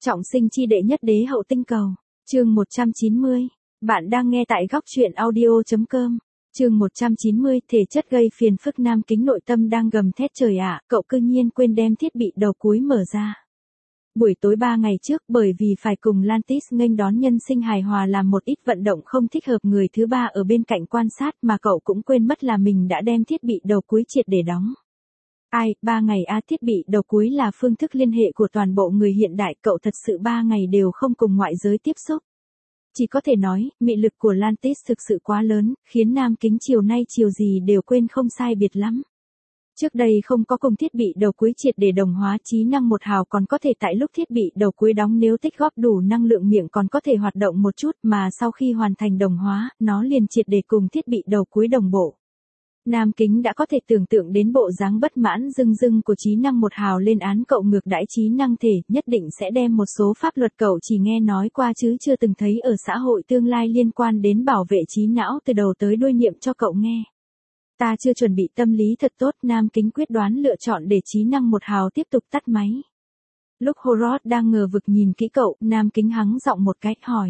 Trọng sinh chi đệ nhất đế hậu tinh cầu. Chương 190. Bạn đang nghe tại góc truyện audio.com. Chương 190. Thể chất gây phiền phức. Nam Kính nội tâm đang gầm thét trời ạ, cậu cư nhiên quên đem thiết bị đầu cuối mở ra. Buổi tối 3 ngày trước, bởi vì phải cùng Lantis nghênh đón nhân sinh hài hòa làm một ít vận động không thích hợp, người thứ ba ở bên cạnh quan sát, mà cậu cũng quên mất là mình đã đem thiết bị đầu cuối triệt để đóng. 3 ngày thiết bị đầu cuối là phương thức liên hệ của toàn bộ người hiện đại, cậu thật sự 3 ngày đều không cùng ngoại giới tiếp xúc. Chỉ có thể nói, mị lực của Lantis thực sự quá lớn, khiến Nam Kính chiều nay chiều gì đều quên không sai biệt lắm. Trước đây không có cùng thiết bị đầu cuối triệt để đồng hóa, trí năng 1 hào còn có thể tại lúc thiết bị đầu cuối đóng nếu tích góp đủ năng lượng miệng còn có thể hoạt động một chút, mà sau khi hoàn thành đồng hóa, nó liền triệt để cùng thiết bị đầu cuối đồng bộ. Nam Kính đã có thể tưởng tượng đến bộ dáng bất mãn dưng dưng của trí năng 1 hào lên án cậu ngược đãi trí năng thể, nhất định sẽ đem một số pháp luật cậu chỉ nghe nói qua chứ chưa từng thấy ở xã hội tương lai liên quan đến bảo vệ trí não từ đầu tới đuôi niệm cho cậu nghe. Ta chưa chuẩn bị tâm lý thật tốt, Nam Kính quyết đoán lựa chọn để trí năng 1 hào tiếp tục tắt máy. Lúc Horrod đang ngờ vực nhìn kỹ cậu, Nam Kính hắng giọng một cái, hỏi.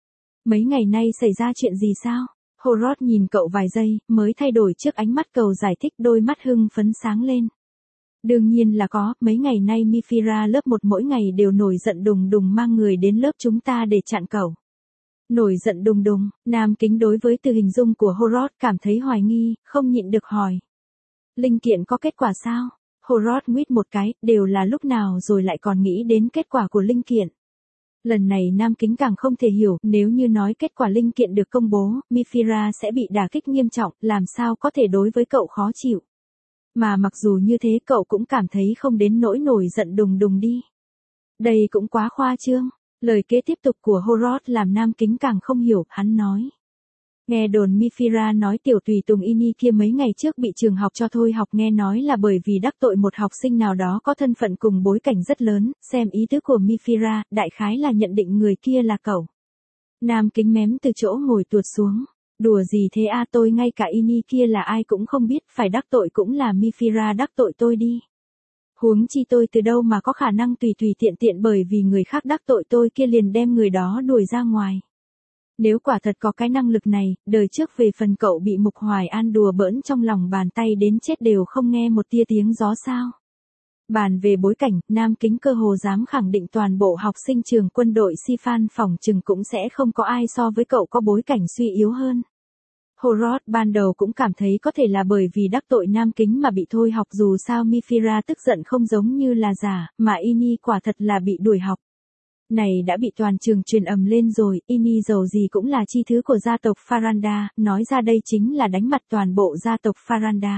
Mấy ngày nay xảy ra chuyện gì sao? Horrod nhìn cậu vài giây, mới thay đổi trước ánh mắt cầu giải thích, đôi mắt hưng phấn sáng lên. Đương nhiên là có, mấy ngày nay Mifira lớp 1 mỗi ngày đều nổi giận đùng đùng mang người đến lớp chúng ta để chặn cậu. Nổi giận đùng đùng, Nam Kính đối với từ hình dung của Horrod cảm thấy hoài nghi, không nhịn được hỏi. Linh kiện có kết quả sao? Horrod nguyết một cái, đều là lúc nào rồi lại còn nghĩ đến kết quả của linh kiện. Lần này Nam Kính càng không thể hiểu, nếu như nói kết quả linh kiện được công bố, Mifira sẽ bị đả kích nghiêm trọng, làm sao có thể đối với cậu khó chịu. Mà mặc dù như thế cậu cũng cảm thấy không đến nỗi nổi giận đùng đùng đi. Đây cũng quá khoa trương. Lời kế tiếp tục của Horrod làm Nam Kính càng không hiểu, hắn nói. Nghe đồn Mifira nói tiểu tùy tùng Ini kia mấy ngày trước bị trường học cho thôi học, nghe nói là bởi vì đắc tội một học sinh nào đó có thân phận cùng bối cảnh rất lớn, xem ý tứ của Mifira, đại khái là nhận định người kia là cậu. Nam Kính mém từ chỗ ngồi tuột xuống. Đùa gì thế tôi ngay cả Ini kia là ai cũng không biết, phải đắc tội cũng là Mifira đắc tội tôi đi. Huống chi tôi từ đâu mà có khả năng tùy tiện bởi vì người khác đắc tội tôi kia liền đem người đó đuổi ra ngoài. Nếu quả thật có cái năng lực này, đời trước về phần cậu bị Mục Hoài An đùa bỡn trong lòng bàn tay đến chết đều không nghe một tia tiếng gió sao. Bàn về bối cảnh, Nam Kính cơ hồ dám khẳng định toàn bộ học sinh trường quân đội Sifan phỏng chừng cũng sẽ không có ai so với cậu có bối cảnh suy yếu hơn. Horrod ban đầu cũng cảm thấy có thể là bởi vì đắc tội Nam Kính mà bị thôi học, dù sao Mifira tức giận không giống như là giả, mà Ini quả thật là bị đuổi học. Này đã bị toàn trường truyền ầm lên rồi, Ini dầu gì cũng là chi thứ của gia tộc Faranda, nói ra đây chính là đánh mặt toàn bộ gia tộc Faranda.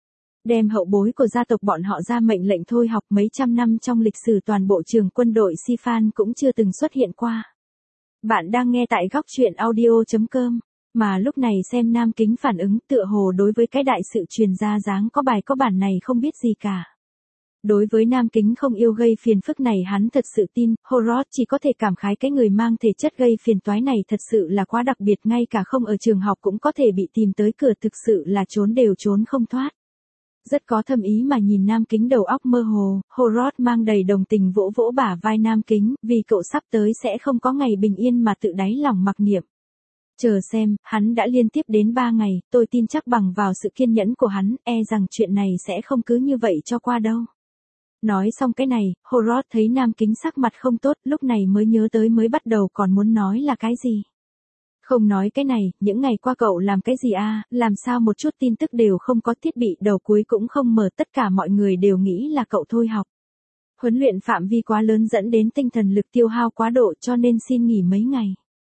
Đem hậu bối của gia tộc bọn họ ra mệnh lệnh thôi học, mấy trăm năm trong lịch sử toàn bộ trường quân đội Sifan cũng chưa từng xuất hiện qua. Bạn đang nghe tại góc truyện audio.com. Mà lúc này xem Nam Kính phản ứng tựa hồ đối với cái đại sự truyền ra dáng có bài có bản này không biết gì cả. Đối với Nam Kính không yêu gây phiền phức này hắn thật sự tin, Horrod chỉ có thể cảm khái cái người mang thể chất gây phiền toái này thật sự là quá đặc biệt, ngay cả không ở trường học cũng có thể bị tìm tới cửa, thực sự là trốn đều trốn không thoát. Rất có thâm ý mà nhìn Nam Kính đầu óc mơ hồ, Horrod mang đầy đồng tình vỗ vỗ bả vai Nam Kính, vì cậu sắp tới sẽ không có ngày bình yên mà tự đáy lòng mặc niệm. Chờ xem, hắn đã liên tiếp đến 3 ngày, tôi tin chắc bằng vào sự kiên nhẫn của hắn, rằng chuyện này sẽ không cứ như vậy cho qua đâu. Nói xong cái này, Horrod thấy Nam Kính sắc mặt không tốt, lúc này mới nhớ tới mới bắt đầu còn muốn nói là cái gì. Không nói cái này, những ngày qua cậu làm cái gì làm sao một chút tin tức đều không có, thiết bị đầu cuối cũng không mở, tất cả mọi người đều nghĩ là cậu thôi học. Huấn luyện phạm vi quá lớn dẫn đến tinh thần lực tiêu hao quá độ cho nên xin nghỉ mấy ngày.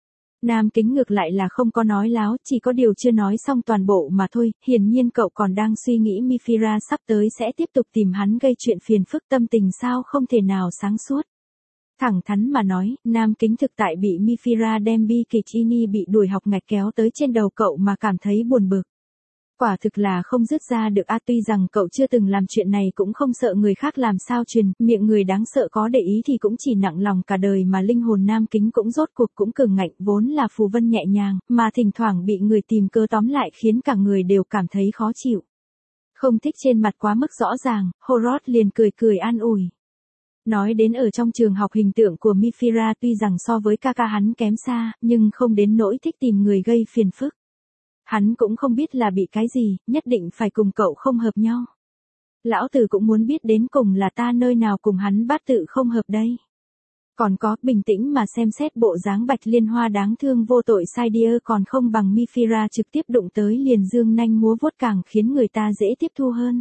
Nam Kính ngược lại là không có nói láo, chỉ có điều chưa nói xong toàn bộ mà thôi, hiển nhiên cậu còn đang suy nghĩ Mifira sắp tới sẽ tiếp tục tìm hắn gây chuyện phiền phức, tâm tình sao không thể nào sáng suốt. Thẳng thắn mà nói, Nam Kính thực tại bị Mifira đem bi kịch Ini bị đuổi học ngạch kéo tới trên đầu cậu mà cảm thấy buồn bực. Quả thực là không dứt ra được tuy rằng cậu chưa từng làm chuyện này cũng không sợ người khác làm sao truyền, miệng người đáng sợ có để ý thì cũng chỉ nặng lòng cả đời, mà linh hồn Nam Kính cũng rốt cuộc cũng cường ngạnh, vốn là phù vân nhẹ nhàng, mà thỉnh thoảng bị người tìm cơ tóm lại khiến cả người đều cảm thấy khó chịu. Không thích trên mặt quá mức rõ ràng, Horrod liền cười an ủi. Nói đến ở trong trường học hình tượng của Mifira tuy rằng so với ca ca hắn kém xa, nhưng không đến nỗi thích tìm người gây phiền phức. Hắn cũng không biết là bị cái gì, nhất định phải cùng cậu không hợp nhau. Lão tử cũng muốn biết đến cùng là ta nơi nào cùng hắn bát tự không hợp đây. Còn có, bình tĩnh mà xem xét bộ dáng Bạch Liên Hoa đáng thương vô tội sai đia còn không bằng Mifira trực tiếp đụng tới liền dương nanh múa vuốt càng khiến người ta dễ tiếp thu hơn.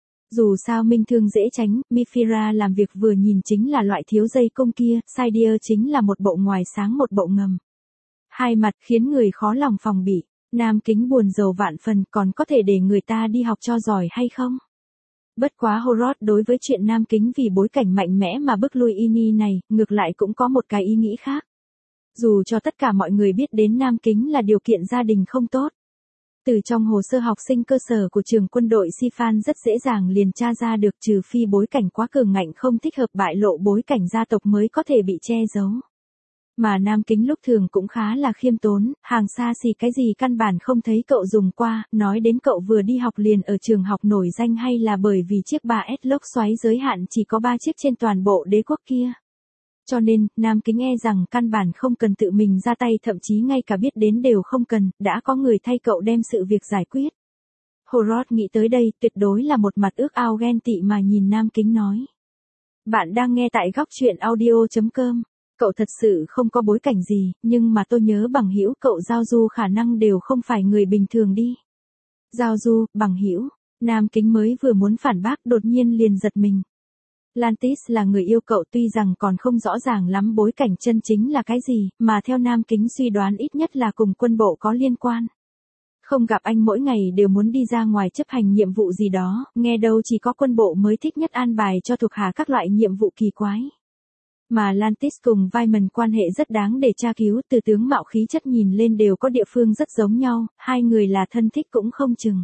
Dù sao minh thương dễ tránh, Mifira làm việc vừa nhìn chính là loại thiếu dây công kia, sai đia chính là một bộ ngoài sáng một bộ ngầm. Hai mặt khiến người khó lòng phòng bị, Nam Kính buồn rầu vạn phần còn có thể để người ta đi học cho giỏi hay không? Bất quá Horrod đối với chuyện Nam Kính vì bối cảnh mạnh mẽ mà bức lui Ini này, ngược lại cũng có một cái ý nghĩ khác. Dù cho tất cả mọi người biết đến Nam Kính là điều kiện gia đình không tốt. Từ trong hồ sơ học sinh cơ sở của trường quân đội Sifan rất dễ dàng liền tra ra được trừ phi bối cảnh quá cường ngạnh không thích hợp bại lộ bối cảnh gia tộc mới có thể bị che giấu. Mà Nam Kính lúc thường cũng khá là khiêm tốn, hàng xa xỉ cái gì căn bản không thấy cậu dùng qua, nói đến cậu vừa đi học liền ở trường học nổi danh hay là bởi vì chiếc 3S lốc xoáy giới hạn chỉ có 3 chiếc trên toàn bộ đế quốc kia. Cho nên, Nam Kính e rằng căn bản không cần tự mình ra tay thậm chí ngay cả biết đến đều không cần, đã có người thay cậu đem sự việc giải quyết. Horrod nghĩ tới đây tuyệt đối là một mặt ước ao ghen tị mà nhìn Nam Kính nói. Bạn đang nghe tại góc truyện audio.com. Cậu thật sự không có bối cảnh gì, nhưng mà tôi nhớ bằng hữu cậu Giao Du khả năng đều không phải người bình thường đi. Giao Du, bằng hữu, Nam Kính mới vừa muốn phản bác đột nhiên liền giật mình. Lantis là người yêu cậu tuy rằng còn không rõ ràng lắm bối cảnh chân chính là cái gì, mà theo Nam Kính suy đoán ít nhất là cùng quân bộ có liên quan. Không gặp anh mỗi ngày đều muốn đi ra ngoài chấp hành nhiệm vụ gì đó, nghe đâu chỉ có quân bộ mới thích nhất an bài cho thuộc hạ các loại nhiệm vụ kỳ quái. Mà Lantis cùng Vyman quan hệ rất đáng để tra cứu, từ tướng mạo khí chất nhìn lên đều có địa phương rất giống nhau, hai người là thân thích cũng không chừng.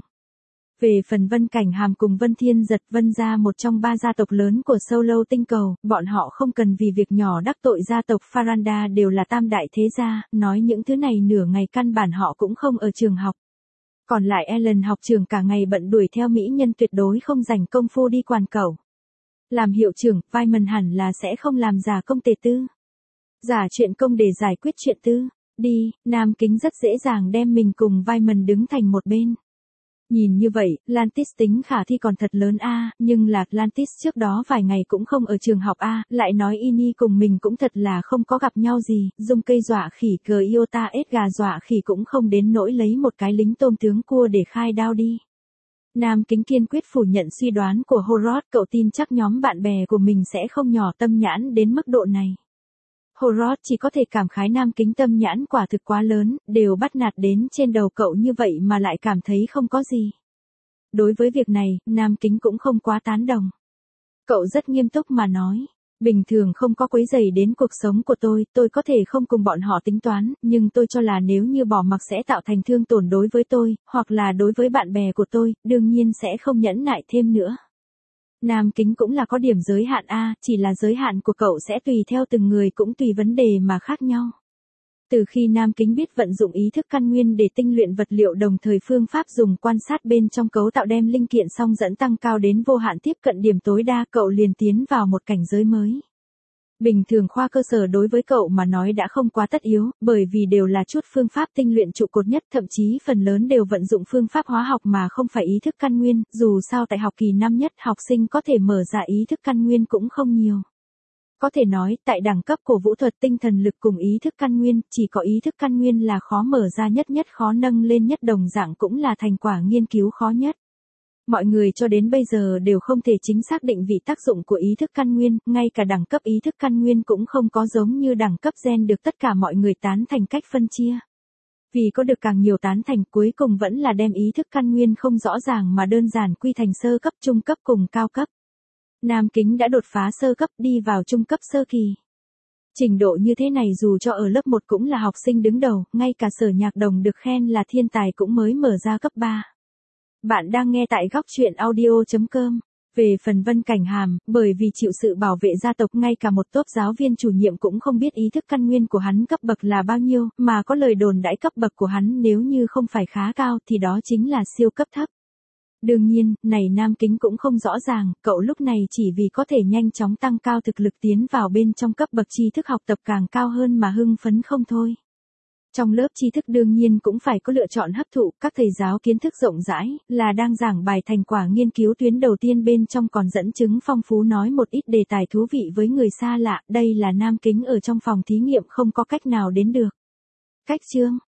Về phần Vân Cảnh Hàm cùng Vân Thiên Giật, Vân gia một trong 3 gia tộc lớn của Solo tinh cầu, bọn họ không cần vì việc nhỏ đắc tội gia tộc Faranda đều là tam đại thế gia, nói những thứ này nửa ngày căn bản họ cũng không ở trường học. Còn lại Ellen học trường cả ngày bận đuổi theo mỹ nhân tuyệt đối không dành công phu đi quan cẩu. Làm hiệu trưởng, Vyman hẳn là sẽ không làm giả công tề tư. Giả chuyện công để giải quyết chuyện tư. Đi, Nam Kính rất dễ dàng đem mình cùng Vyman đứng thành một bên. Nhìn như vậy, Lantis tính khả thi còn thật lớn a, nhưng là Lantis trước đó vài ngày cũng không ở trường học a, lại nói Ini cùng mình cũng thật là không có gặp nhau gì, dùng cây dọa khỉ cờ iota ết gà dọa khỉ cũng không đến nỗi lấy một cái lính tôm tướng cua để khai đao đi. Nam Kính kiên quyết phủ nhận suy đoán của Horrod, cậu tin chắc nhóm bạn bè của mình sẽ không nhỏ tâm nhãn đến mức độ này. Horrod chỉ có thể cảm khái Nam Kính tâm nhãn quả thực quá lớn, đều bắt nạt đến trên đầu cậu như vậy mà lại cảm thấy không có gì. Đối với việc này, Nam Kính cũng không quá tán đồng. Cậu rất nghiêm túc mà nói, bình thường không có quấy rầy đến cuộc sống của tôi có thể không cùng bọn họ tính toán, nhưng tôi cho là nếu như bỏ mặc sẽ tạo thành thương tổn đối với tôi, hoặc là đối với bạn bè của tôi, đương nhiên sẽ không nhẫn nại thêm nữa. Nam Kính cũng là có điểm giới hạn a, chỉ là giới hạn của cậu sẽ tùy theo từng người cũng tùy vấn đề mà khác nhau. Từ khi Nam Kính biết vận dụng ý thức căn nguyên để tinh luyện vật liệu đồng thời phương pháp dùng quan sát bên trong cấu tạo đem linh kiện song dẫn tăng cao đến vô hạn tiếp cận điểm tối đa, cậu liền tiến vào một cảnh giới mới. Bình thường khoa cơ sở đối với cậu mà nói đã không quá tất yếu, bởi vì đều là chút phương pháp tinh luyện trụ cột nhất, thậm chí phần lớn đều vận dụng phương pháp hóa học mà không phải ý thức căn nguyên, dù sao tại học kỳ năm nhất học sinh có thể mở ra ý thức căn nguyên cũng không nhiều. Có thể nói, tại đẳng cấp của vũ thuật tinh thần lực cùng ý thức căn nguyên, chỉ có ý thức căn nguyên là khó mở ra nhất khó nâng lên nhất, đồng dạng cũng là thành quả nghiên cứu khó nhất. Mọi người cho đến bây giờ đều không thể chính xác định vị tác dụng của ý thức căn nguyên, ngay cả đẳng cấp ý thức căn nguyên cũng không có giống như đẳng cấp gen được tất cả mọi người tán thành cách phân chia. Vì có được càng nhiều tán thành, cuối cùng vẫn là đem ý thức căn nguyên không rõ ràng mà đơn giản quy thành sơ cấp, trung cấp cùng cao cấp. Nam Kính đã đột phá sơ cấp đi vào trung cấp sơ kỳ. Trình độ như thế này dù cho ở lớp 1 cũng là học sinh đứng đầu, ngay cả Sở Nhạc Đồng được khen là thiên tài cũng mới mở ra cấp 3. Bạn đang nghe tại góc truyện audio.com. Về phần Vân Cảnh Hàm, bởi vì chịu sự bảo vệ gia tộc ngay cả một tốp giáo viên chủ nhiệm cũng không biết ý thức căn nguyên của hắn cấp bậc là bao nhiêu, mà có lời đồn đãi cấp bậc của hắn nếu như không phải khá cao thì đó chính là siêu cấp thấp. Đương nhiên, này Nam Kính cũng không rõ ràng, cậu lúc này chỉ vì có thể nhanh chóng tăng cao thực lực tiến vào bên trong cấp bậc tri thức học tập càng cao hơn mà hưng phấn không thôi. Trong lớp tri thức đương nhiên cũng phải có lựa chọn hấp thụ, các thầy giáo kiến thức rộng rãi, là đang giảng bài thành quả nghiên cứu tuyến đầu tiên bên trong còn dẫn chứng phong phú nói một ít đề tài thú vị với người xa lạ, đây là Nam Kính ở trong phòng thí nghiệm không có cách nào đến được. Cách chương